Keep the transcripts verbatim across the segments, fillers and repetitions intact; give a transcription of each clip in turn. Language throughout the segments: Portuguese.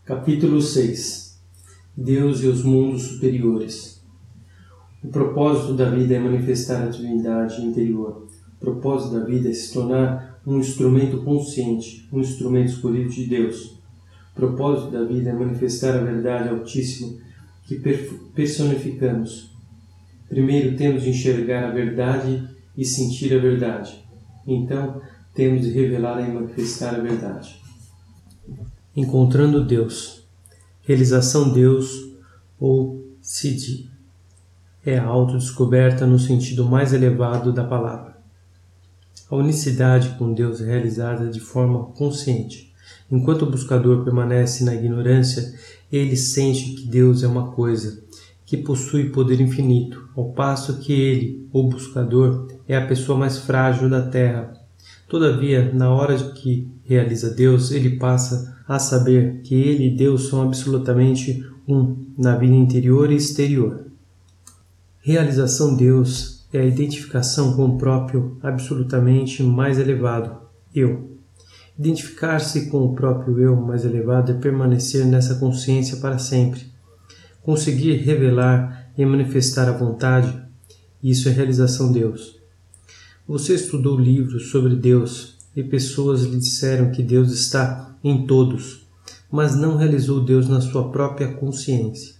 Capítulo seis. Deus e os mundos superiores. O propósito da vida é manifestar a divindade interior. O propósito da vida é se tornar um instrumento consciente, um instrumento escolhido de Deus. O propósito da vida é manifestar a verdade altíssima que personificamos. Primeiro temos de enxergar a verdade e sentir a verdade. Então temos de revelar e manifestar a verdade. Encontrando Deus. Realização Deus ou Siddhi é a autodescoberta no sentido mais elevado da palavra. A unicidade com Deus é realizada de forma consciente. Enquanto o buscador permanece na ignorância, ele sente que Deus é uma coisa, que possui poder infinito, ao passo que ele, o buscador, é a pessoa mais frágil da Terra. Todavia, na hora que realiza Deus, ele passa a saber que ele e Deus são absolutamente um, na vida interior e exterior. Realização Deus é a identificação com o próprio absolutamente mais elevado, eu. Identificar-se com o próprio eu mais elevado é permanecer nessa consciência para sempre. Conseguir revelar e manifestar a vontade, isso é realização Deus. Você estudou livros sobre Deus e pessoas lhe disseram que Deus está em todos, mas não realizou Deus na sua própria consciência.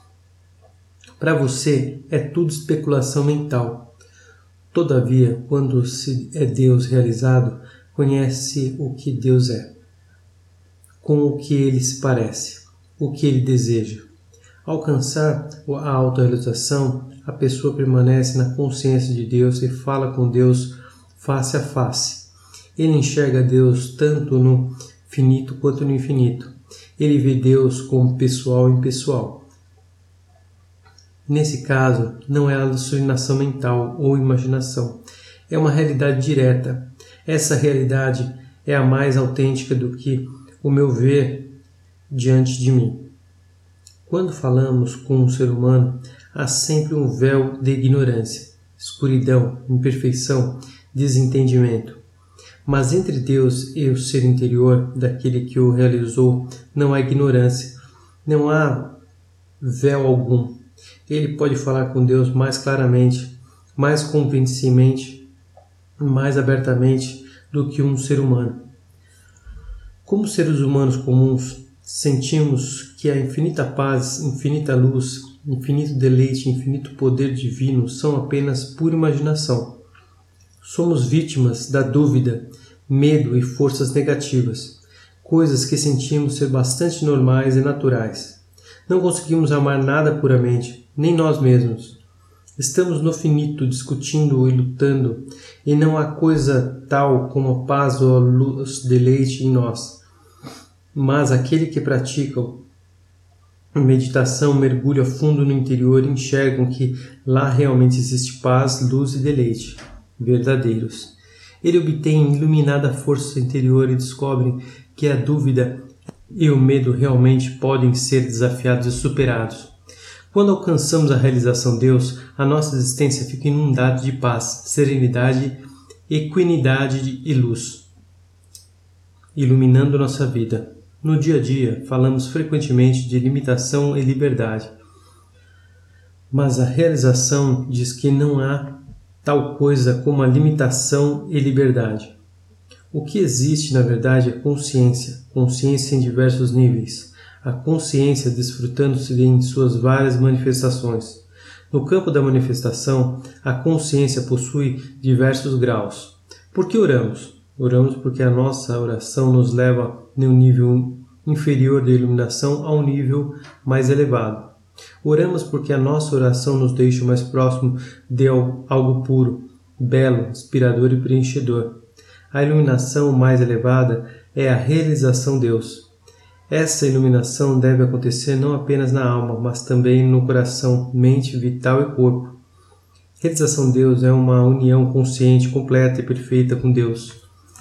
Para você é tudo especulação mental. Todavia, quando se é Deus realizado, conhece o que Deus é, com o que ele se parece, o que ele deseja. Ao alcançar a autorrealização, a pessoa permanece na consciência de Deus e fala com Deus face a face. Ele enxerga Deus tanto no finito quanto no infinito. Ele vê Deus como pessoal e impessoal. Nesse caso, não é alucinação mental ou imaginação. É uma realidade direta. Essa realidade é a mais autêntica do que o meu ver diante de mim. Quando falamos com um ser humano, há sempre um véu de ignorância, escuridão, imperfeição, desentendimento. Mas entre Deus e o ser interior daquele que o realizou, não há ignorância, não há véu algum. Ele pode falar com Deus mais claramente, mais convincentemente, mais abertamente do que um ser humano. Como seres humanos comuns, sentimos que a infinita paz, infinita luz, infinito deleite, infinito poder divino são apenas pura imaginação. Somos vítimas da dúvida, medo e forças negativas, coisas que sentimos ser bastante normais e naturais. Não conseguimos amar nada puramente, nem nós mesmos. Estamos no finito discutindo e lutando, e não há coisa tal como a paz ou a luz, deleite em nós. Mas aquele que pratica meditação mergulha fundo no interior e enxergam que lá realmente existe paz, luz e deleite verdadeiros. Ele obtém iluminada força interior e descobre que a dúvida e o medo realmente podem ser desafiados e superados. Quando alcançamos a realização Deus, a nossa existência fica inundada de paz, serenidade, equanimidade e luz, iluminando nossa vida. No dia a dia, falamos frequentemente de limitação e liberdade, mas a realização diz que não há tal coisa como a limitação e liberdade. O que existe, na verdade, é consciência, consciência em diversos níveis, a consciência desfrutando-se em suas várias manifestações. No campo da manifestação, a consciência possui diversos graus. Por que oramos? Oramos porque a nossa oração nos leva de um nível inferior de iluminação a um nível mais elevado. Oramos porque a nossa oração nos deixa mais próximo de algo puro, belo, inspirador e preenchedor. A iluminação mais elevada é a realização Deus. Essa iluminação deve acontecer não apenas na alma, mas também no coração, mente, vital e corpo. Realização Deus é uma união consciente, completa e perfeita com Deus.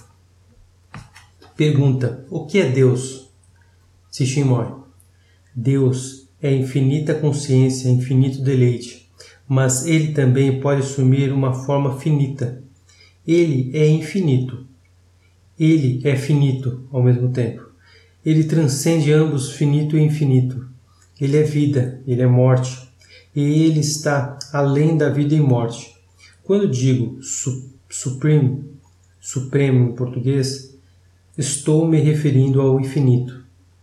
Pergunta: o que é Deus? Sesshin-moi. Deus é infinita consciência, infinito deleite, mas ele também pode assumir uma forma finita. Ele é infinito. Ele é finito ao mesmo tempo. Ele transcende ambos, finito e infinito. Ele é vida, ele é morte, e ele está além da vida e morte. Quando digo su supreme, supremo em português, estou me referindo ao infinito,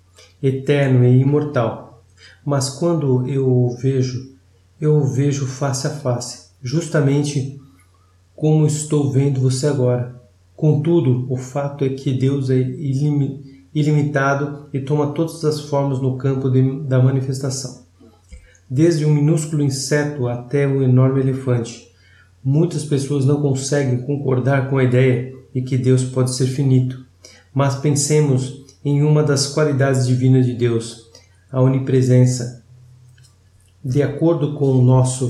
eterno e imortal. Mas quando eu o vejo, eu o vejo face a face, justamente como estou vendo você agora. Contudo, o fato é que Deus é ilimitado e toma todas as formas no campo de, da manifestação. Desde um minúsculo inseto até um enorme elefante. Muitas pessoas não conseguem concordar com a ideia de que Deus pode ser finito, mas pensemos em uma das qualidades divinas de Deus, a onipresença. De acordo com o nosso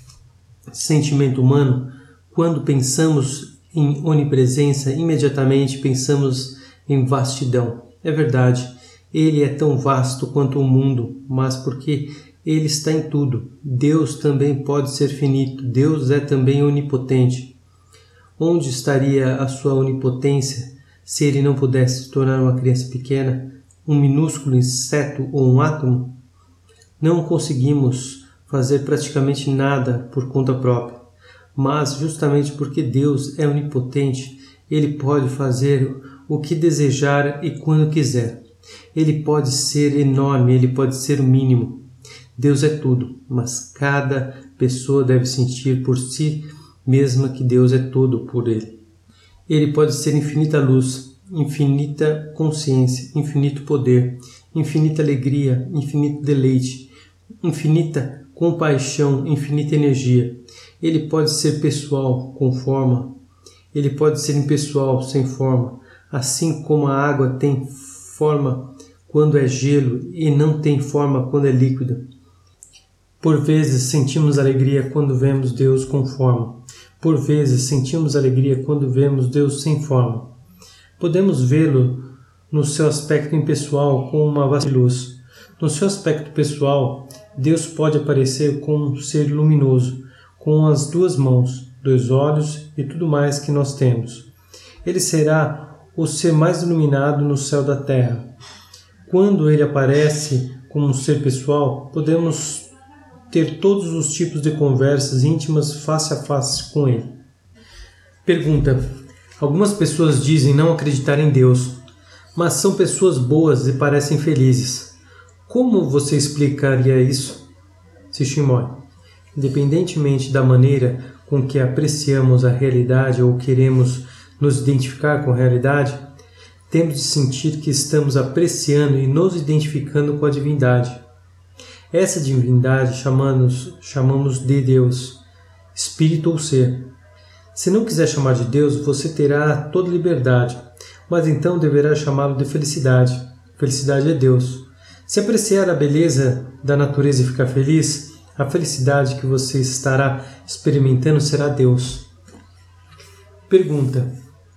sentimento humano, quando pensamos em onipresença, imediatamente pensamos em vastidão. É verdade, ele é tão vasto quanto o mundo, mas porque ele está em tudo. Deus também pode ser finito, Deus é também onipotente. Onde estaria a sua onipotência se ele não pudesse se tornar uma criança pequena, um minúsculo inseto ou um átomo? Não conseguimos fazer praticamente nada por conta própria, mas justamente porque Deus é onipotente, ele pode fazer o que desejar e quando quiser. Ele pode ser enorme, ele pode ser o mínimo. Deus é tudo, mas cada pessoa deve sentir por si mesma que Deus é tudo por ele. Ele pode ser infinita luz, infinita consciência, infinito poder, infinita alegria, infinito deleite, infinita compaixão, infinita energia. Ele pode ser pessoal, com forma. Ele pode ser impessoal, sem forma. Assim como a água tem forma quando é gelo e não tem forma quando é líquida. Por vezes sentimos alegria quando vemos Deus com forma. Por vezes sentimos alegria quando vemos Deus sem forma. Podemos vê-lo no seu aspecto impessoal com uma vasta luz. No seu aspecto pessoal, Deus pode aparecer como um ser luminoso, com as duas mãos, dois olhos e tudo mais que nós temos. Ele será o ser mais iluminado no céu da terra. Quando ele aparece como um ser pessoal, podemos ter todos os tipos de conversas íntimas face a face com ele. Pergunta: algumas pessoas dizem não acreditar em Deus, mas são pessoas boas e parecem felizes. Como você explicaria isso? Sishimoi: independentemente da maneira com que apreciamos a realidade ou queremos nos identificar com a realidade, temos de sentir que estamos apreciando e nos identificando com a divindade. Essa divindade chamamos, chamamos de Deus, Espírito ou Ser. Se não quiser chamar de Deus, você terá toda liberdade, mas então deverá chamá-lo de felicidade. Felicidade é Deus. Se apreciar a beleza da natureza e ficar feliz, a felicidade que você estará experimentando será Deus. Pergunta: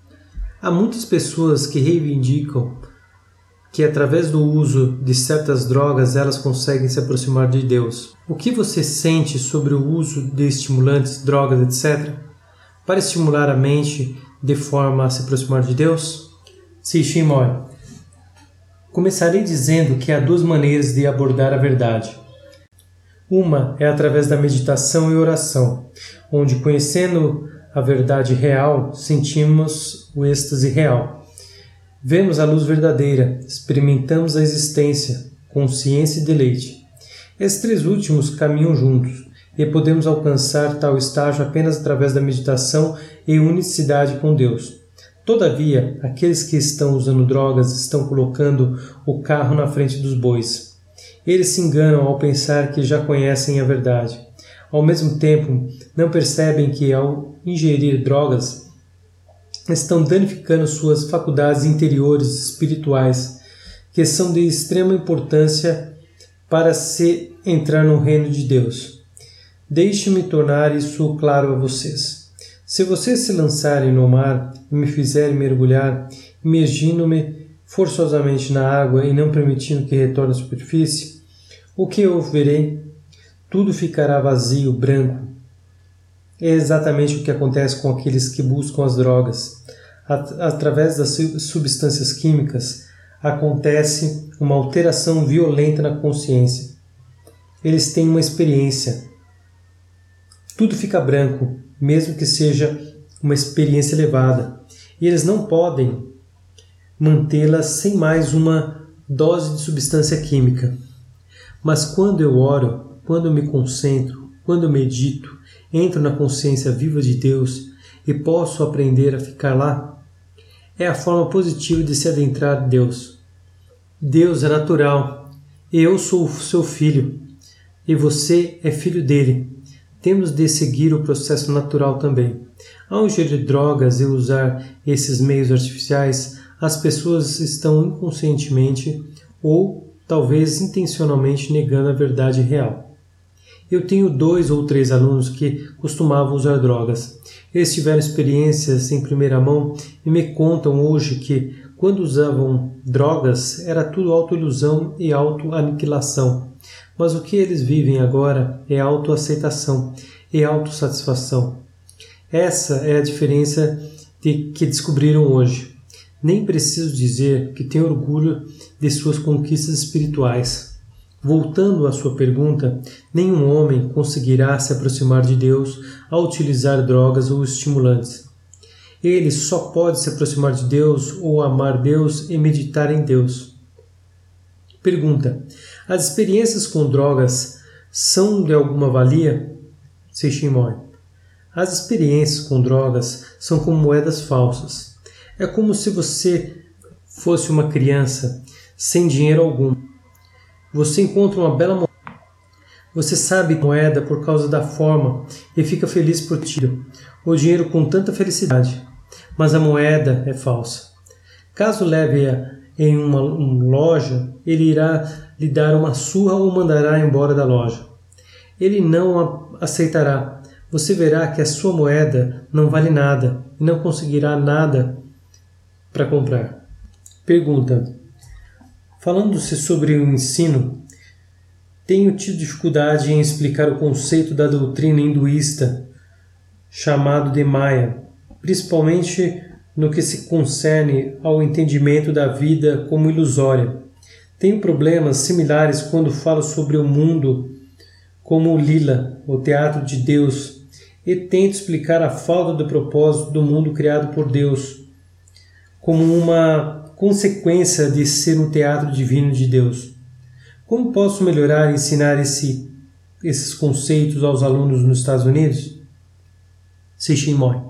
há muitas pessoas que reivindicam que através do uso de certas drogas elas conseguem se aproximar de Deus. O que você sente sobre o uso de estimulantes, drogas, etcétera, para estimular a mente de forma a se aproximar de Deus? Sishimoi: começarei dizendo que há duas maneiras de abordar a verdade. Uma é através da meditação e oração, onde, conhecendo a verdade real, sentimos o êxtase real. Vemos a luz verdadeira, experimentamos a existência, consciência e deleite. Esses três últimos caminham juntos, e podemos alcançar tal estágio apenas através da meditação e unicidade com Deus. Todavia, aqueles que estão usando drogas estão colocando o carro na frente dos bois. Eles se enganam ao pensar que já conhecem a verdade. Ao mesmo tempo, não percebem que, ao ingerir drogas, estão danificando suas faculdades interiores espirituais, que são de extrema importância para se entrar no reino de Deus. Deixe-me tornar isso claro a vocês. Se vocês se lançarem no mar e me fizerem mergulhar, imergindo-me forçosamente na água e não permitindo que retorne à superfície, o que eu verei? Tudo ficará vazio, branco. É exatamente o que acontece com aqueles que buscam as drogas. At- através das substâncias químicas, acontece uma alteração violenta na consciência. Eles têm uma experiência. Tudo fica branco, mesmo que seja uma experiência elevada. E eles não podem mantê-la sem mais uma dose de substância química. Mas quando eu oro, quando eu me concentro, quando eu medito, entro na consciência viva de Deus e posso aprender a ficar lá, é a forma positiva de se adentrar em Deus. Deus é natural. Eu sou o seu filho e você é filho dele. Temos de seguir o processo natural também. Ao ingerir drogas e usar esses meios artificiais, as pessoas estão inconscientemente ou talvez intencionalmente negando a verdade real. Eu tenho dois ou três alunos que costumavam usar drogas. Eles tiveram experiências em primeira mão e me contam hoje que, quando usavam drogas, era tudo autoilusão e autoaniquilação. Mas o que eles vivem agora é autoaceitação e autossatisfação. Essa é a diferença de que descobriram hoje. Nem preciso dizer que têm orgulho de suas conquistas espirituais. Voltando à sua pergunta, nenhum homem conseguirá se aproximar de Deus ao utilizar drogas ou estimulantes. Ele só pode se aproximar de Deus ou amar Deus e meditar em Deus. Pergunta: as experiências com drogas são de alguma valia? Seishin Moi: as experiências com drogas são como moedas falsas. É como se você fosse uma criança sem dinheiro algum. Você encontra uma bela moeda. Você sabe moeda por causa da forma e fica feliz por ter o dinheiro com tanta felicidade. Mas a moeda é falsa. Caso leve-a em uma, uma loja, ele irá lhe dar uma surra ou mandará embora da loja. Ele não a aceitará. Você verá que a sua moeda não vale nada e não conseguirá nada para comprar. Pergunta: falando-se sobre o ensino, tenho tido dificuldade em explicar o conceito da doutrina hinduísta chamado de Maya, principalmente no que se concerne ao entendimento da vida como ilusória. Tenho problemas similares quando falo sobre o mundo como o Lila, o teatro de Deus, e tento explicar a falta de propósito do mundo criado por Deus como uma consequência de ser um teatro divino de Deus. Como posso melhorar e ensinar esse, esses conceitos aos alunos nos Estados Unidos? Seishin Moi: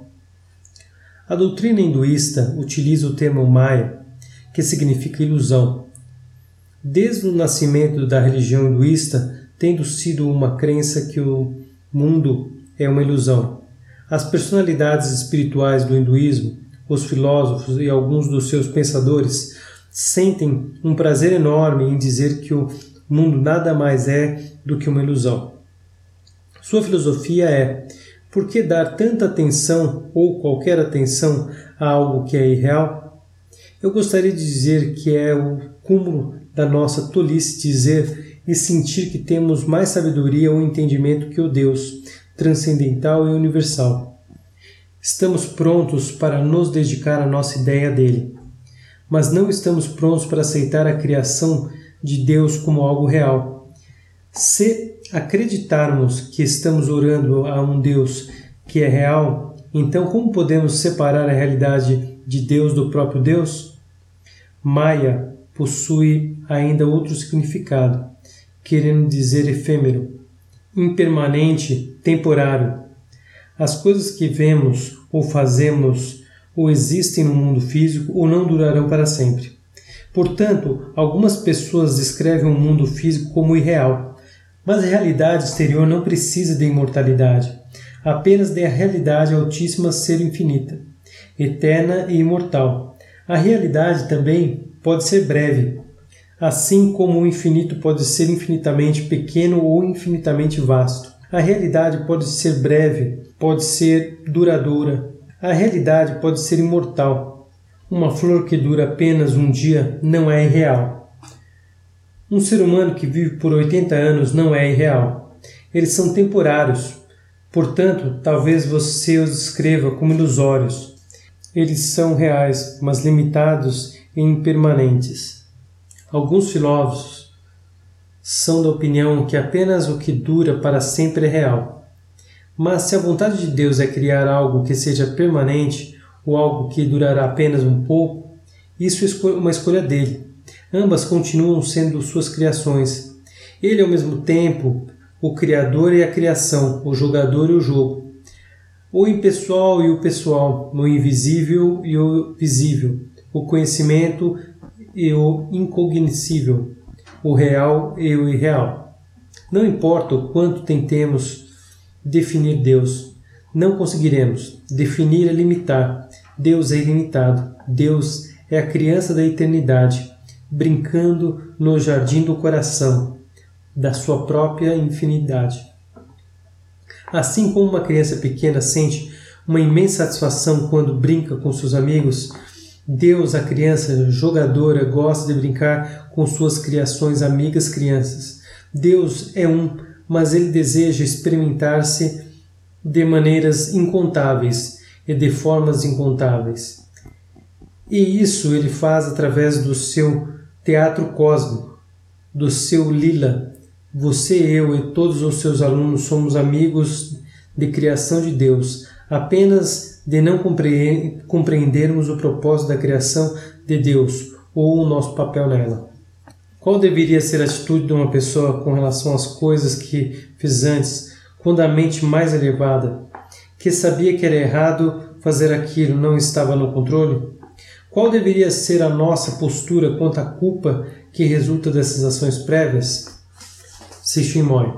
a doutrina hinduísta utiliza o termo Maya, que significa ilusão. Desde o nascimento da religião hinduísta, tendo sido uma crença que o mundo é uma ilusão. As personalidades espirituais do hinduísmo, os filósofos e alguns dos seus pensadores sentem um prazer enorme em dizer que o mundo nada mais é do que uma ilusão. Sua filosofia é: por que dar tanta atenção ou qualquer atenção a algo que é irreal? Eu gostaria de dizer que é o cúmulo da nossa tolice dizer e sentir que temos mais sabedoria ou entendimento que o Deus transcendental e universal. Estamos prontos para nos dedicar à nossa ideia dele, mas não estamos prontos para aceitar a criação de Deus como algo real. Se acreditarmos que estamos orando a um Deus que é real, então como podemos separar a realidade de Deus do próprio Deus? Maya possui ainda outro significado, querendo dizer efêmero, impermanente, temporário. As coisas que vemos ou fazemos ou existem no mundo físico ou não durarão para sempre. Portanto, algumas pessoas descrevem o mundo físico como irreal, mas a realidade exterior não precisa de imortalidade, apenas de a realidade altíssima ser infinita, eterna e imortal. A realidade também pode ser breve, assim como o infinito pode ser infinitamente pequeno ou infinitamente vasto. A realidade pode ser breve, pode ser duradoura. A realidade pode ser imortal. Uma flor que dura apenas um dia não é irreal. Um ser humano que vive por oitenta anos não é irreal. Eles são temporários. Portanto, talvez você os descreva como ilusórios. Eles são reais, mas limitados e impermanentes. Alguns filósofos são da opinião que apenas o que dura para sempre é real. Mas se a vontade de Deus é criar algo que seja permanente ou algo que durará apenas um pouco, isso é uma escolha dele. Ambas continuam sendo suas criações. Ele é ao mesmo tempo o Criador e a criação, o jogador e o jogo, o impessoal e o pessoal, o invisível e o visível, o conhecimento e o incognoscível, o real e o irreal. Não importa o quanto tentemos definir Deus, não conseguiremos. Definir é limitar. Deus é ilimitado. Deus é a criança da eternidade, brincando no jardim do coração, da sua própria infinidade. Assim como uma criança pequena sente uma imensa satisfação quando brinca com seus amigos, Deus, a criança jogadora, gosta de brincar com suas criações amigas crianças. Deus é um, mas ele deseja experimentar-se de maneiras incontáveis e de formas incontáveis. E isso ele faz através do seu teatro cósmico, do seu lila. Você, eu e todos os seus alunos somos amigos de criação de Deus, apenas de não compreendermos o propósito da criação de Deus ou o nosso papel nela. Qual deveria ser a atitude de uma pessoa com relação às coisas que fez antes, quando a mente mais elevada, que sabia que era errado fazer aquilo, não estava no controle? Qual deveria ser a nossa postura quanto à culpa que resulta dessas ações prévias? Cixin Moy.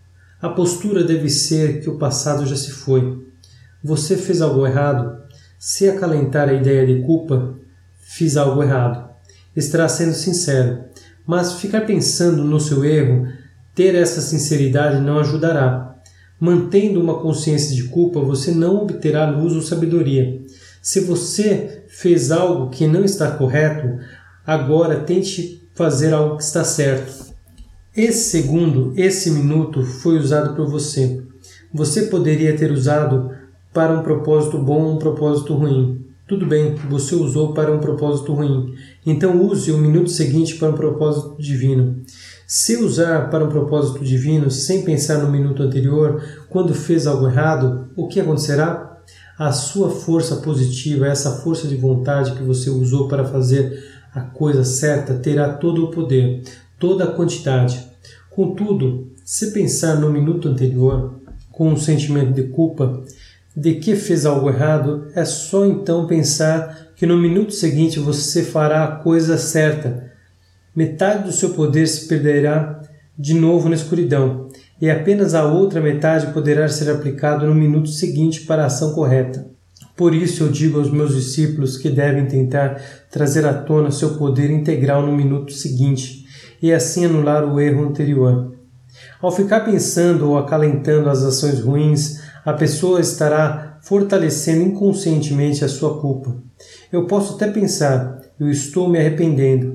A postura deve ser que o passado já se foi. Você fez algo errado. Se acalentar a ideia de culpa, fiz algo errado. Estará sendo sincero. Mas ficar pensando no seu erro, ter essa sinceridade não ajudará. Mantendo uma consciência de culpa, você não obterá luz ou sabedoria. Se você fez algo que não está correto, agora tente fazer algo que está certo. Esse segundo, esse minuto foi usado por você. Você poderia ter usado para um propósito bom ou um propósito ruim. Tudo bem, você usou para um propósito ruim. Então use o minuto seguinte para um propósito divino. Se usar para um propósito divino sem pensar no minuto anterior, quando fez algo errado, o que acontecerá? A sua força positiva, essa força de vontade que você usou para fazer a coisa certa, terá todo o poder, toda a quantidade. Contudo, se pensar no minuto anterior, com um sentimento de culpa, de que fez algo errado, é só então pensar que no minuto seguinte você fará a coisa certa. Metade do seu poder se perderá de novo na escuridão, e apenas a outra metade poderá ser aplicado no minuto seguinte para a ação correta. Por isso eu digo aos meus discípulos que devem tentar trazer à tona seu poder integral no minuto seguinte, e assim anular o erro anterior. Ao ficar pensando ou acalentando as ações ruins, a pessoa estará fortalecendo inconscientemente a sua culpa. Eu posso até pensar, eu estou me arrependendo.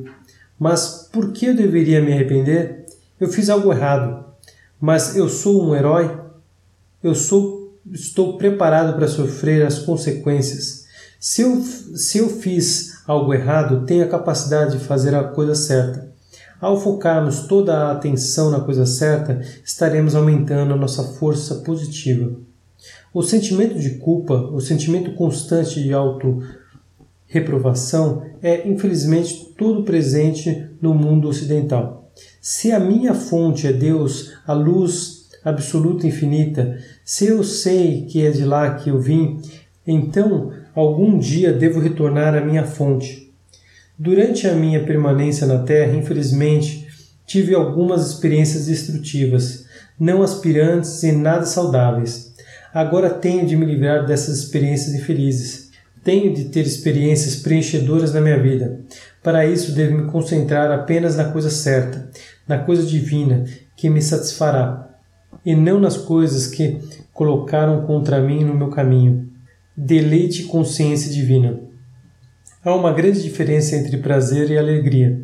Mas por que eu deveria me arrepender? Eu fiz algo errado. Mas eu sou um herói? Eu sou, estou preparado para sofrer as consequências. Se eu, se eu fiz algo errado, tenho a capacidade de fazer a coisa certa. Ao focarmos toda a atenção na coisa certa, estaremos aumentando a nossa força positiva. O sentimento de culpa, o sentimento constante de auto-reprovação é, infelizmente, todo presente no mundo ocidental. Se a minha fonte é Deus, a luz absoluta e infinita, se eu sei que é de lá que eu vim, então algum dia devo retornar à minha fonte. Durante a minha permanência na Terra, infelizmente, tive algumas experiências destrutivas, não aspirantes e nada saudáveis. Agora tenho de me livrar dessas experiências infelizes. Tenho de ter experiências preenchedoras na minha vida. Para isso, devo me concentrar apenas na coisa certa, na coisa divina, que me satisfará, e não nas coisas que colocaram contra mim no meu caminho. Deleite e consciência divina. Há uma grande diferença entre prazer e alegria.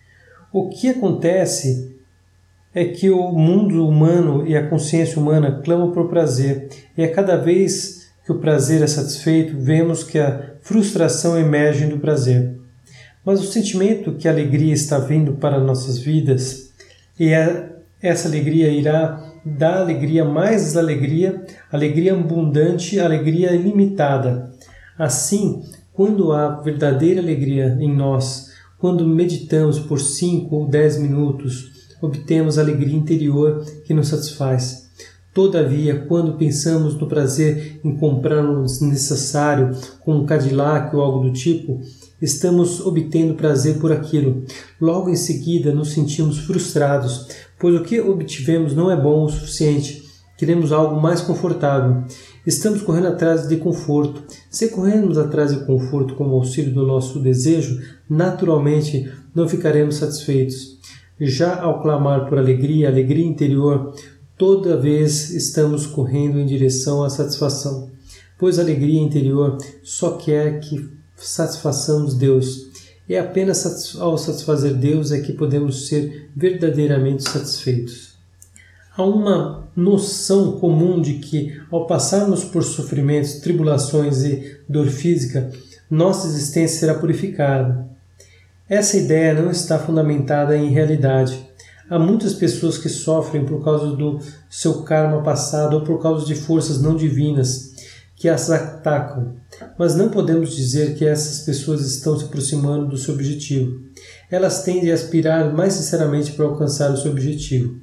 O que acontece é que o mundo humano e a consciência humana clamam por prazer, e a cada vez que o prazer é satisfeito, vemos que a frustração emerge do prazer. Mas o sentimento que a alegria está vindo para nossas vidas, e essa alegria irá dar alegria, mais alegria, alegria abundante, alegria ilimitada. Assim, quando há verdadeira alegria em nós, quando meditamos por cinco ou dez minutos, obtemos alegria interior que nos satisfaz. Todavia, quando pensamos no prazer em comprar o necessário, como um Cadillac ou algo do tipo, estamos obtendo prazer por aquilo. Logo em seguida, nos sentimos frustrados, pois o que obtivemos não é bom o suficiente. Queremos algo mais confortável. Estamos correndo atrás de conforto. Se corrermos atrás de conforto como auxílio do nosso desejo, naturalmente não ficaremos satisfeitos. Já ao clamar por alegria, alegria interior, toda vez estamos correndo em direção à satisfação, pois a alegria interior só quer que satisfaçamos Deus. É apenas ao satisfazer Deus é que podemos ser verdadeiramente satisfeitos. Há uma noção comum de que, ao passarmos por sofrimentos, tribulações e dor física, nossa existência será purificada. Essa ideia não está fundamentada em realidade. Há muitas pessoas que sofrem por causa do seu karma passado ou por causa de forças não divinas que as atacam, mas não podemos dizer que essas pessoas estão se aproximando do seu objetivo. Elas tendem a aspirar mais sinceramente para alcançar o seu objetivo.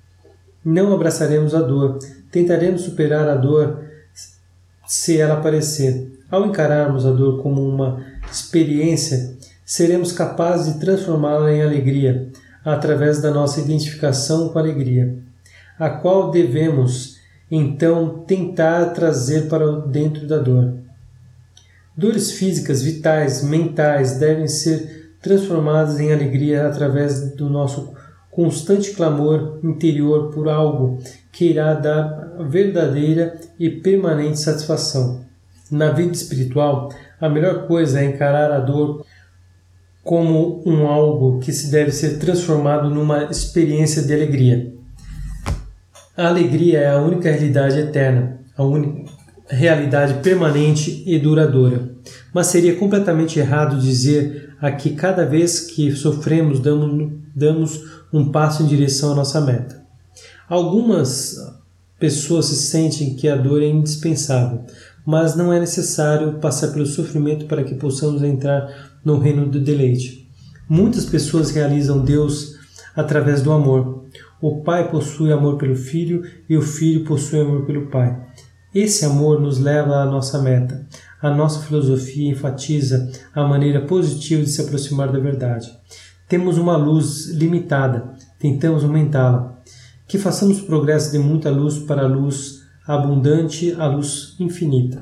Não abraçaremos a dor, tentaremos superar a dor se ela aparecer. Ao encararmos a dor como uma experiência, seremos capazes de transformá-la em alegria, através da nossa identificação com a alegria, a qual devemos, então, tentar trazer para dentro da dor. Dores físicas, vitais, mentais devem ser transformadas em alegria através do nosso constante clamor interior por algo que irá dar verdadeira e permanente satisfação. Na vida espiritual, a melhor coisa é encarar a dor como um algo que se deve ser transformado numa experiência de alegria. A alegria é a única realidade eterna, a única realidade permanente e duradoura. Mas seria completamente errado dizer a que cada vez que sofremos damos, damos um passo em direção à nossa meta. Algumas pessoas se sentem que a dor é indispensável, mas não é necessário passar pelo sofrimento para que possamos entrar no reino do deleite. Muitas pessoas realizam Deus através do amor. O Pai possui amor pelo Filho e o Filho possui amor pelo Pai. Esse amor nos leva à nossa meta. A nossa filosofia enfatiza a maneira positiva de se aproximar da verdade. Temos uma luz limitada, tentamos aumentá-la. Que façamos progresso de muita luz para a luz abundante, a luz infinita.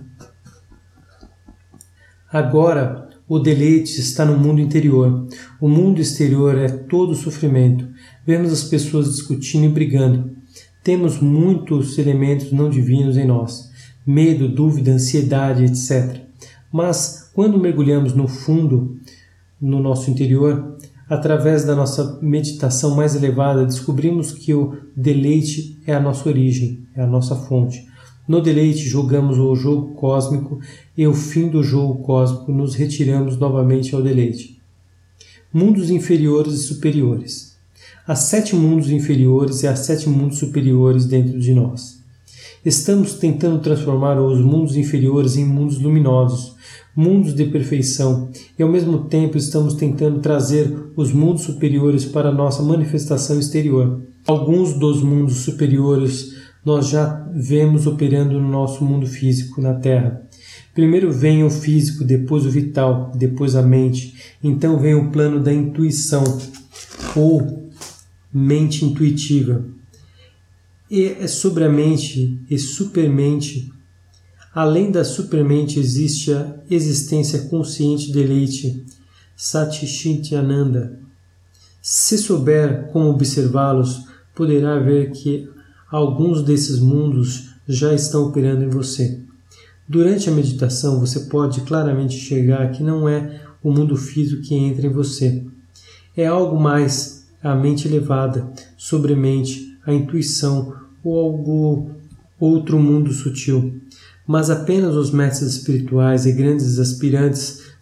Agora, o deleite está no mundo interior. O mundo exterior é todo sofrimento. Vemos as pessoas discutindo e brigando. Temos muitos elementos não divinos em nós. Medo, dúvida, ansiedade, etcétera. Mas, quando mergulhamos no fundo, no nosso interior, através da nossa meditação mais elevada, descobrimos que o deleite é a nossa origem, é a nossa fonte. No deleite jogamos o jogo cósmico e ao fim do jogo cósmico nos retiramos novamente ao deleite. Mundos inferiores e superiores. Há sete mundos inferiores e há sete mundos superiores dentro de nós. Estamos tentando transformar os mundos inferiores em mundos luminosos, mundos de perfeição, e ao mesmo tempo estamos tentando trazer os mundos superiores para a nossa manifestação exterior. Alguns dos mundos superiores nós já vemos operando no nosso mundo físico, na Terra. Primeiro vem o físico, depois o vital, depois a mente. Então vem o plano da intuição, ou mente intuitiva. E é sobre a mente e supermente. Além da supermente existe a existência consciente deleite, Satchityananda. Se souber como observá-los, poderá ver que alguns desses mundos já estão operando em você. Durante a meditação, você pode claramente enxergar que não é o mundo físico que entra em você. É algo mais, a mente elevada, sobremente, a intuição ou algo outro mundo sutil. Mas apenas os mestres espirituais e grandes aspirantes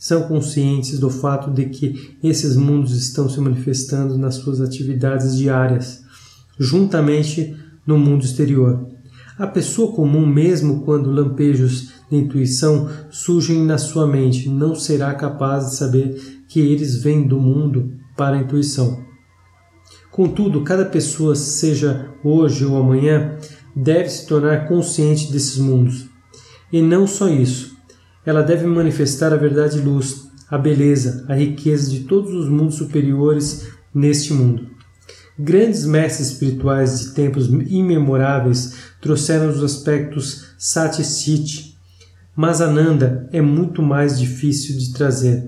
são conscientes do fato de que esses mundos estão se manifestando nas suas atividades diárias, juntamente no mundo exterior. A pessoa comum, mesmo quando lampejos de intuição surgem na sua mente, não será capaz de saber que eles vêm do mundo para a intuição. Contudo, cada pessoa, seja hoje ou amanhã, deve se tornar consciente desses mundos. E não só isso, ela deve manifestar a verdade e luz, a beleza, a riqueza de todos os mundos superiores neste mundo. Grandes mestres espirituais de tempos imemoráveis trouxeram os aspectos Sati Chit, mas Ananda é muito mais difícil de trazer.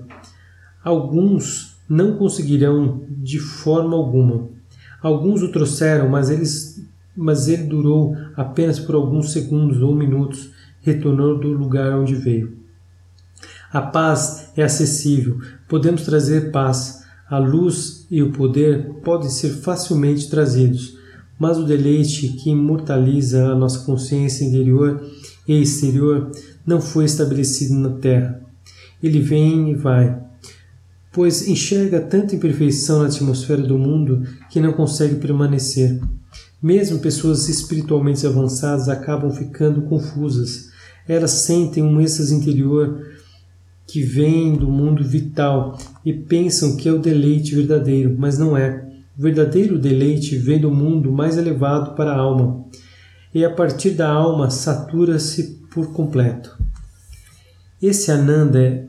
Alguns não conseguirão de forma alguma. Alguns o trouxeram, mas, eles, mas ele durou apenas por alguns segundos ou minutos, retornou do lugar onde veio. A paz é acessível, podemos trazer paz. A luz e o poder podem ser facilmente trazidos, mas o deleite que imortaliza a nossa consciência interior e exterior não foi estabelecido na Terra. Ele vem e vai, pois enxerga tanta imperfeição na atmosfera do mundo que não consegue permanecer. Mesmo pessoas espiritualmente avançadas acabam ficando confusas. Elas sentem um êxtase interior que vem do mundo vital e pensam que é o deleite verdadeiro, mas não é. O verdadeiro deleite vem do mundo mais elevado para a alma, e a partir da alma satura-se por completo. Esse Ananda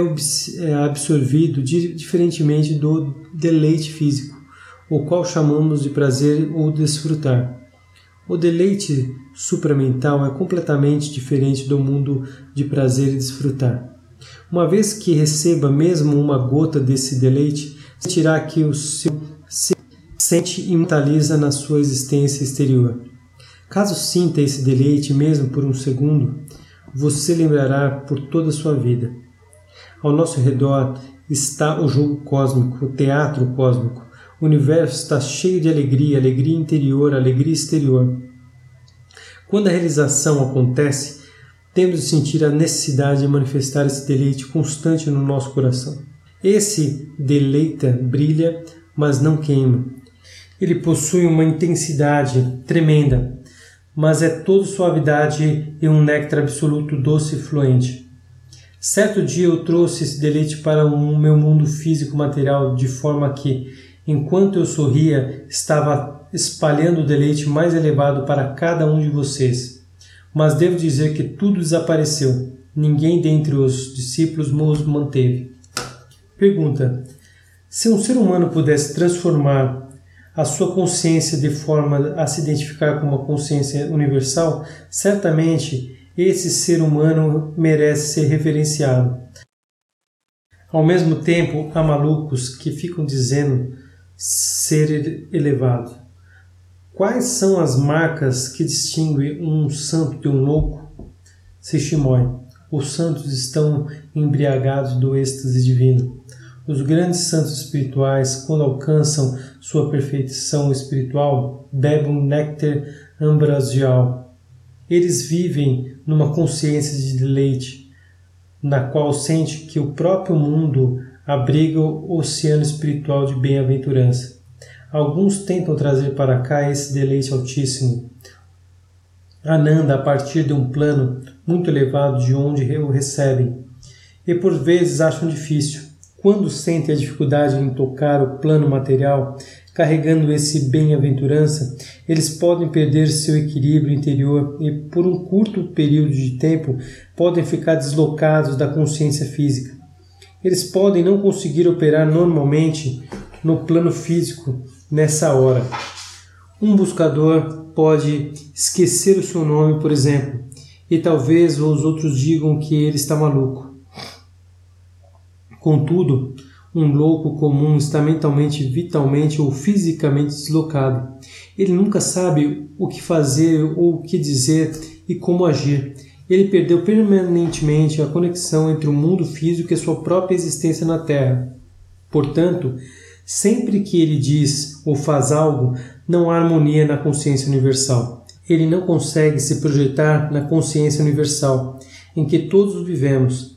é absorvido diferentemente do deleite físico, o qual chamamos de prazer ou desfrutar. O deleite supramental é completamente diferente do mundo de prazer e desfrutar. Uma vez que receba mesmo uma gota desse deleite, sentirá que o seu se sente imortaliza na sua existência exterior. Caso sinta esse deleite mesmo por um segundo, você lembrará por toda a sua vida. Ao nosso redor está o jogo cósmico, o teatro cósmico. O universo está cheio de alegria, alegria interior, alegria exterior. Quando a realização acontece, temos de sentir a necessidade de manifestar esse deleite constante no nosso coração. Esse deleita brilha, mas não queima. Ele possui uma intensidade tremenda, mas é toda suavidade e um néctar absoluto doce e fluente. Certo dia eu trouxe esse deleite para o meu mundo físico material, de forma que, enquanto eu sorria, estava espalhando o deleite mais elevado para cada um de vocês. Mas devo dizer que tudo desapareceu. Ninguém dentre os discípulos os manteve. Pergunta: se um ser humano pudesse transformar a sua consciência de forma a se identificar com uma consciência universal, certamente esse ser humano merece ser reverenciado. Ao mesmo tempo, há malucos que ficam dizendo ser elevado. Quais são as marcas que distinguem um santo de um louco? Sishimoi. Os santos estão embriagados do êxtase divino. Os grandes santos espirituais, quando alcançam sua perfeição espiritual, bebem um néctar ambrosial. Eles vivem numa consciência de deleite, na qual sente que o próprio mundo abriga o oceano espiritual de bem-aventurança. Alguns tentam trazer para cá esse deleite altíssimo, Ananda, a partir de um plano muito elevado de onde o recebem, e por vezes acham difícil. Quando sentem a dificuldade em tocar o plano material, carregando esse bem-aventurança, eles podem perder seu equilíbrio interior e, por um curto período de tempo, podem ficar deslocados da consciência física. Eles podem não conseguir operar normalmente no plano físico nessa hora. Um buscador pode esquecer o seu nome, por exemplo, e talvez os outros digam que ele está maluco. Contudo, um louco comum está mentalmente, vitalmente ou fisicamente deslocado. Ele nunca sabe o que fazer ou o que dizer e como agir. Ele perdeu permanentemente a conexão entre o mundo físico e a sua própria existência na Terra. Portanto, sempre que ele diz ou faz algo, não há harmonia na consciência universal. Ele não consegue se projetar na consciência universal, em que todos vivemos.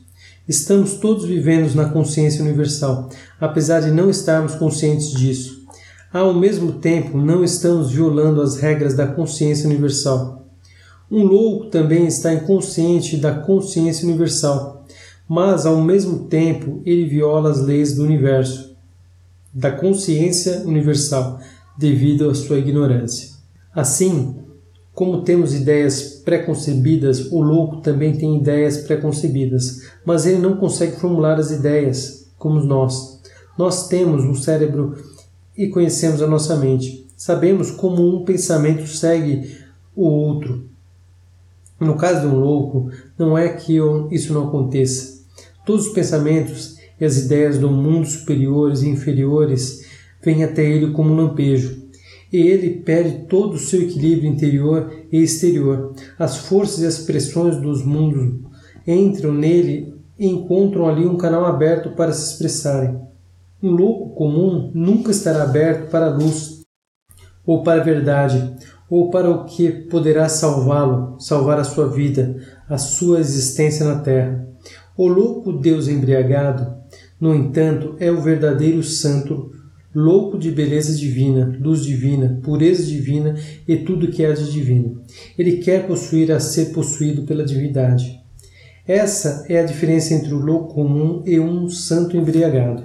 Estamos todos vivendo na consciência universal, apesar de não estarmos conscientes disso. Ao mesmo tempo, não estamos violando as regras da consciência universal. Um louco também está inconsciente da consciência universal, mas ao mesmo tempo ele viola as leis do universo, da consciência universal, devido à sua ignorância. Assim, como temos ideias preconcebidas, o louco também tem ideias preconcebidas, mas ele não consegue formular as ideias como nós. Nós temos um cérebro e conhecemos a nossa mente. Sabemos como um pensamento segue o outro. No caso de um louco, não é que isso não aconteça. Todos os pensamentos e as ideias do mundo superiores e inferiores vêm até ele como um lampejo. E ele perde todo o seu equilíbrio interior e exterior. As forças e as pressões dos mundos entram nele e encontram ali um canal aberto para se expressarem. Um louco comum nunca estará aberto para a luz, ou para a verdade, ou para o que poderá salvá-lo, salvar a sua vida, a sua existência na Terra. O louco Deus embriagado, no entanto, é o verdadeiro santo, louco de beleza divina, luz divina, pureza divina e tudo que há de divino. Ele quer possuir a ser possuído pela divindade. Essa é a diferença entre o louco comum e um santo embriagado.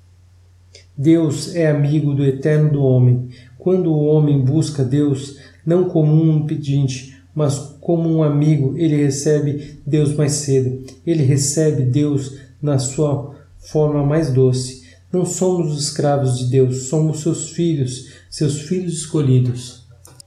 Deus é amigo do eterno do homem. Quando o homem busca Deus, não como um pedinte, mas como um amigo, ele recebe Deus mais cedo. Ele recebe Deus na sua forma mais doce. Não somos escravos de Deus, somos seus filhos, seus filhos escolhidos.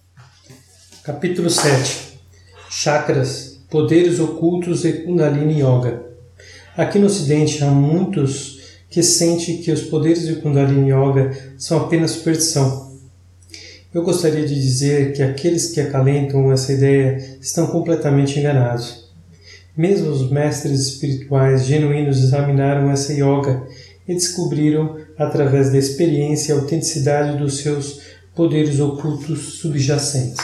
Capítulo sete. Chakras, poderes ocultos e Kundalini Yoga. Aqui no Ocidente há muitos que sentem que os poderes de Kundalini Yoga são apenas superstição. Eu gostaria de dizer que aqueles que acalentam essa ideia estão completamente enganados. Mesmo os mestres espirituais genuínos examinaram essa yoga e descobriram, através da experiência, a autenticidade dos seus poderes ocultos subjacentes.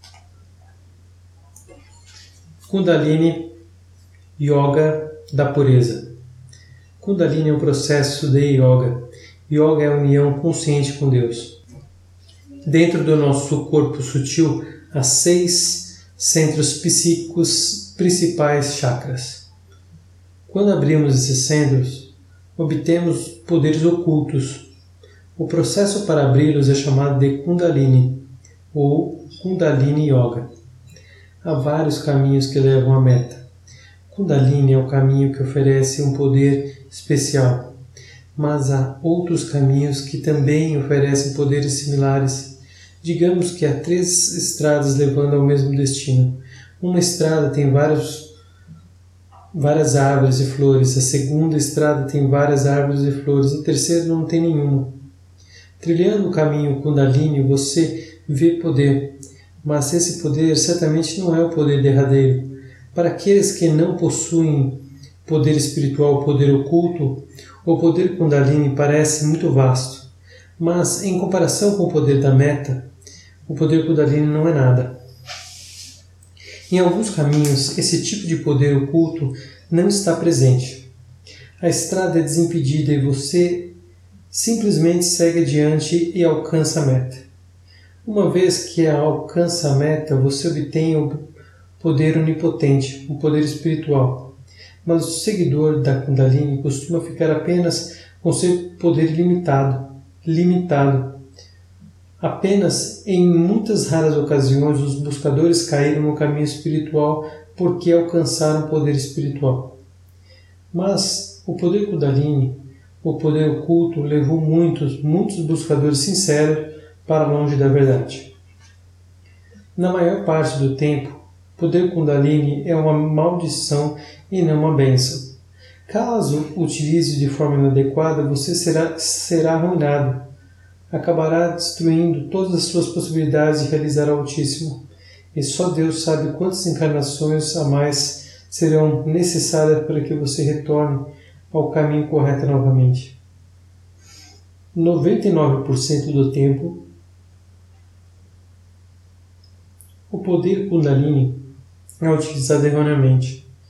Kundalini Yoga da pureza. Kundalini é um processo de yoga. Yoga é a união consciente com Deus. Dentro do nosso corpo sutil, há seis centros psíquicos principais chakras. Quando abrimos esses centros, obtemos poderes ocultos. O processo para abri-los é chamado de Kundalini, ou Kundalini Yoga. Há vários caminhos que levam à meta. Kundalini é o caminho que oferece um poder especial, mas há outros caminhos que também oferecem poderes similares. Digamos que há três estradas levando ao mesmo destino. Uma estrada tem vários várias árvores e flores, a segunda estrada tem várias árvores e flores, a terceira não tem nenhuma. Trilhando o caminho Kundalini, você vê poder, mas esse poder certamente não é o poder derradeiro. Para aqueles que não possuem poder espiritual, poder oculto, o poder Kundalini parece muito vasto, mas em comparação com o poder da meta, o poder Kundalini não é nada. Em alguns caminhos, esse tipo de poder oculto não está presente. A estrada é desimpedida e você simplesmente segue adiante e alcança a meta. Uma vez que alcança a meta, você obtém o poder onipotente, o poder espiritual. Mas o seguidor da Kundalini costuma ficar apenas com seu poder limitado, limitado. Apenas em muitas raras ocasiões os buscadores caíram no caminho espiritual porque alcançaram o poder espiritual. Mas o poder Kundalini, o poder oculto, levou muitos, muitos buscadores sinceros para longe da verdade. Na maior parte do tempo, o poder Kundalini é uma maldição e não uma bênção. Caso utilize de forma inadequada, você será, será arruinado. Acabará destruindo todas as suas possibilidades de realizar o Altíssimo. E só Deus sabe quantas encarnações a mais serão necessárias para que você retorne ao caminho correto novamente. noventa e nove por cento do tempo, o poder Kundalini é utilizado erroneamente.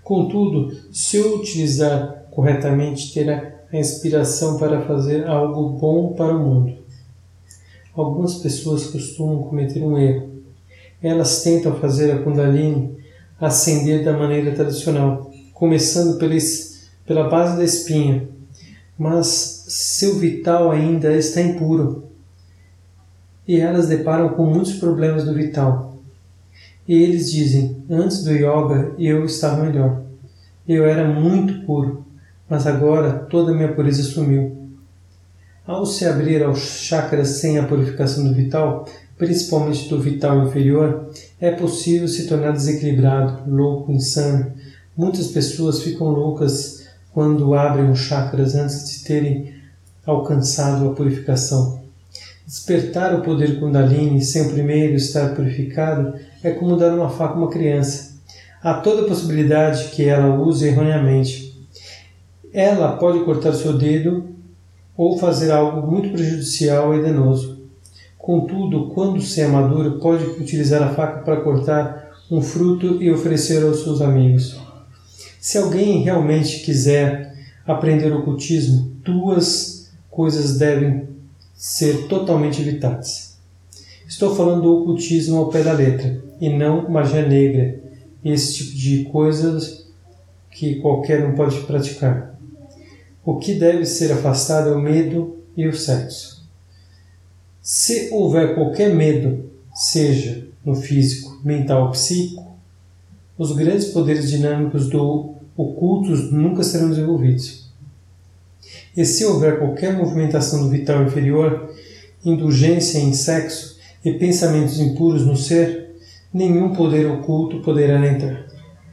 Contudo, se eu utilizar corretamente, terá a inspiração para fazer algo bom para o mundo. Algumas pessoas costumam cometer um erro. Elas tentam fazer a Kundalini ascender da maneira tradicional, começando pela, pela base da espinha, mas seu vital ainda está impuro. E elas deparam com muitos problemas do vital. E eles dizem, antes do yoga eu estava melhor. Eu era muito puro, mas agora toda a minha pureza sumiu. Ao se abrir aos chakras sem a purificação do vital, principalmente do vital inferior, é possível se tornar desequilibrado, louco, insano. Muitas pessoas ficam loucas quando abrem os chakras antes de terem alcançado a purificação. Despertar o poder Kundalini sem o primeiro estar purificado é como dar uma faca a uma criança. Há toda a possibilidade que ela use erroneamente. Ela pode cortar seu dedo ou fazer algo muito prejudicial e danoso. Contudo, quando se é maduro, pode utilizar a faca para cortar um fruto e oferecer aos seus amigos. Se alguém realmente quiser aprender o ocultismo, duas coisas devem ser totalmente evitadas. Estou falando do ocultismo ao pé da letra, e não magia negra, esse tipo de coisas que qualquer um pode praticar. O que deve ser afastado é o medo e o sexo. Se houver qualquer medo, seja no físico, mental ou psíquico, os grandes poderes dinâmicos do ocultos nunca serão desenvolvidos. E se houver qualquer movimentação do vital inferior, indulgência em sexo e pensamentos impuros no ser, nenhum poder oculto poderá entrar.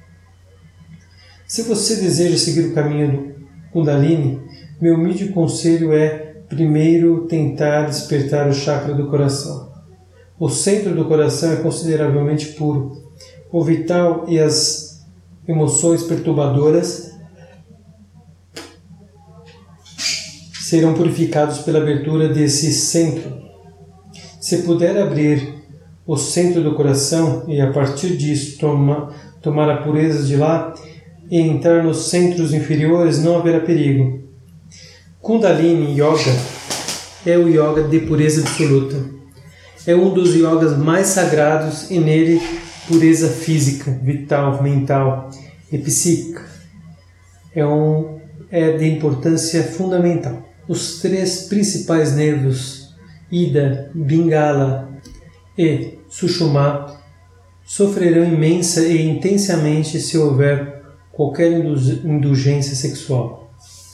Se você deseja seguir o caminho do Kundalini, meu humilde conselho é, primeiro, tentar despertar o chakra do coração. O centro do coração é consideravelmente puro. O vital e as emoções perturbadoras serão purificados pela abertura desse centro. Se puder abrir o centro do coração e, a partir disso, toma, tomar a pureza de lá e entrar nos centros inferiores, não haverá perigo. Kundalini Yoga é o yoga de pureza absoluta. É um dos yogas mais sagrados e nele pureza física, vital, mental e psíquica. É, um, é de importância fundamental. Os três principais nervos, Ida, Pingala e Sushumna, sofrerão imensa e intensamente se houver qualquer indulgência sexual.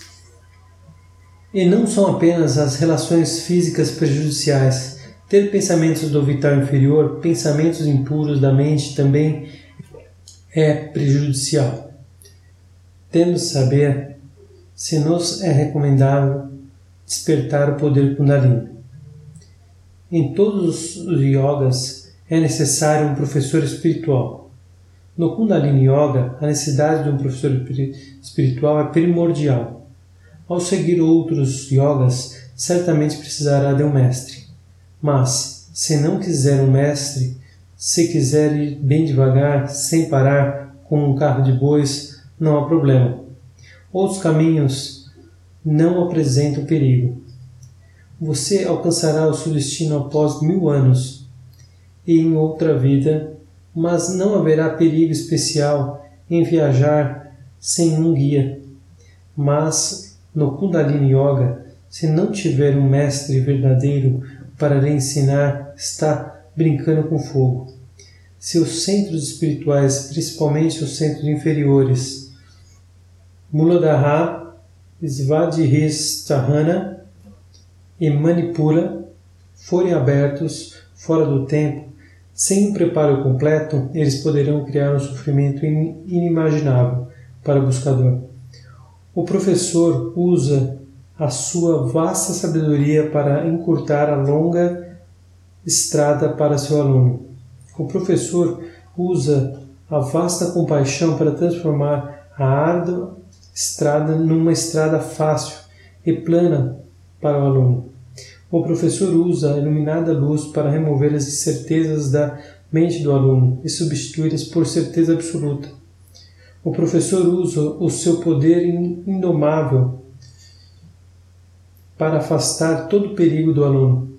E não são apenas as relações físicas prejudiciais. Ter pensamentos do vital inferior, pensamentos impuros da mente também é prejudicial. Temos de saber se nos é recomendável despertar o poder Kundalini. Em todos os yogas é necessário um professor espiritual. No Kundalini Yoga, a necessidade de um professor espiritual é primordial. Ao seguir outros yogas, certamente precisará de um mestre. Mas, se não quiser um mestre, se quiser ir bem devagar, sem parar, com um carro de bois, não há problema. Outros caminhos não apresentam perigo. Você alcançará o seu destino após mil anos e em outra vida, mas não haverá perigo especial em viajar sem um guia. Mas, no Kundalini Yoga, se não tiver um mestre verdadeiro para lhe ensinar, está brincando com fogo. Seus centros espirituais, principalmente os centros inferiores, Muladhara, Svadhisthana e Manipura, forem abertos fora do tempo, sem um preparo completo, eles poderão criar um sofrimento inimaginável para o buscador. O professor usa a sua vasta sabedoria para encurtar a longa estrada para seu aluno. O professor usa a vasta compaixão para transformar a árdua estrada numa estrada fácil e plana para o aluno. O professor usa a iluminada luz para remover as incertezas da mente do aluno e substituí-las por certeza absoluta. O professor usa o seu poder indomável para afastar todo perigo do aluno,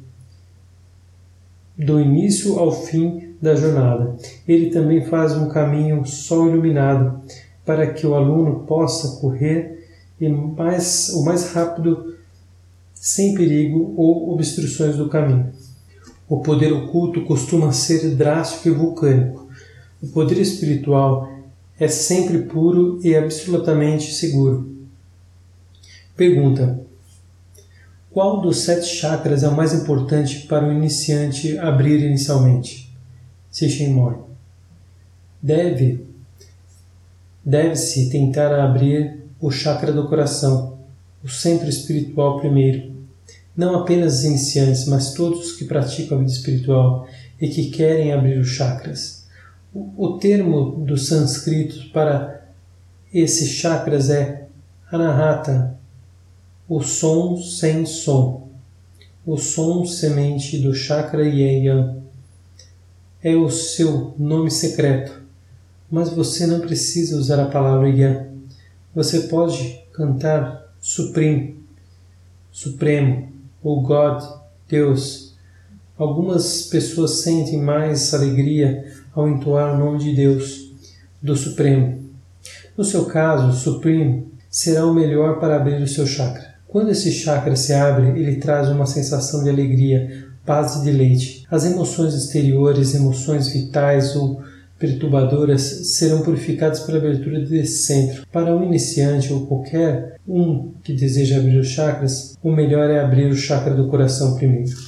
do início ao fim da jornada. Ele também faz um caminho sol iluminado para que o aluno possa correr e mais, o mais rápido, sem perigo ou obstruções do caminho. O poder oculto costuma ser drástico e vulcânico. O poder espiritual é sempre puro e absolutamente seguro. Pergunta: qual dos sete chakras é o mais importante para o iniciante abrir inicialmente? Shishin Mori. Deve, deve-se tentar abrir o chakra do coração, o centro espiritual primeiro. Não apenas os iniciantes, mas todos os que praticam a vida espiritual e que querem abrir os chakras. O termo do sânscrito para esses chakras é Anahata, o som sem som, o som semente do chakra Yin. É o seu nome secreto, mas você não precisa usar a palavra Yin. Você pode cantar Supreme, Supremo, ou God, Deus. Algumas pessoas sentem mais alegria ao entoar o nome de Deus, do Supremo. No seu caso, Supreme será o melhor para abrir o seu chakra. Quando esse chakra se abre, ele traz uma sensação de alegria, paz e deleite. As emoções exteriores, emoções vitais ou perturbadoras serão purificadas pela abertura desse centro. Para um iniciante ou qualquer um que deseja abrir os chakras, o melhor é abrir o chakra do coração primeiro.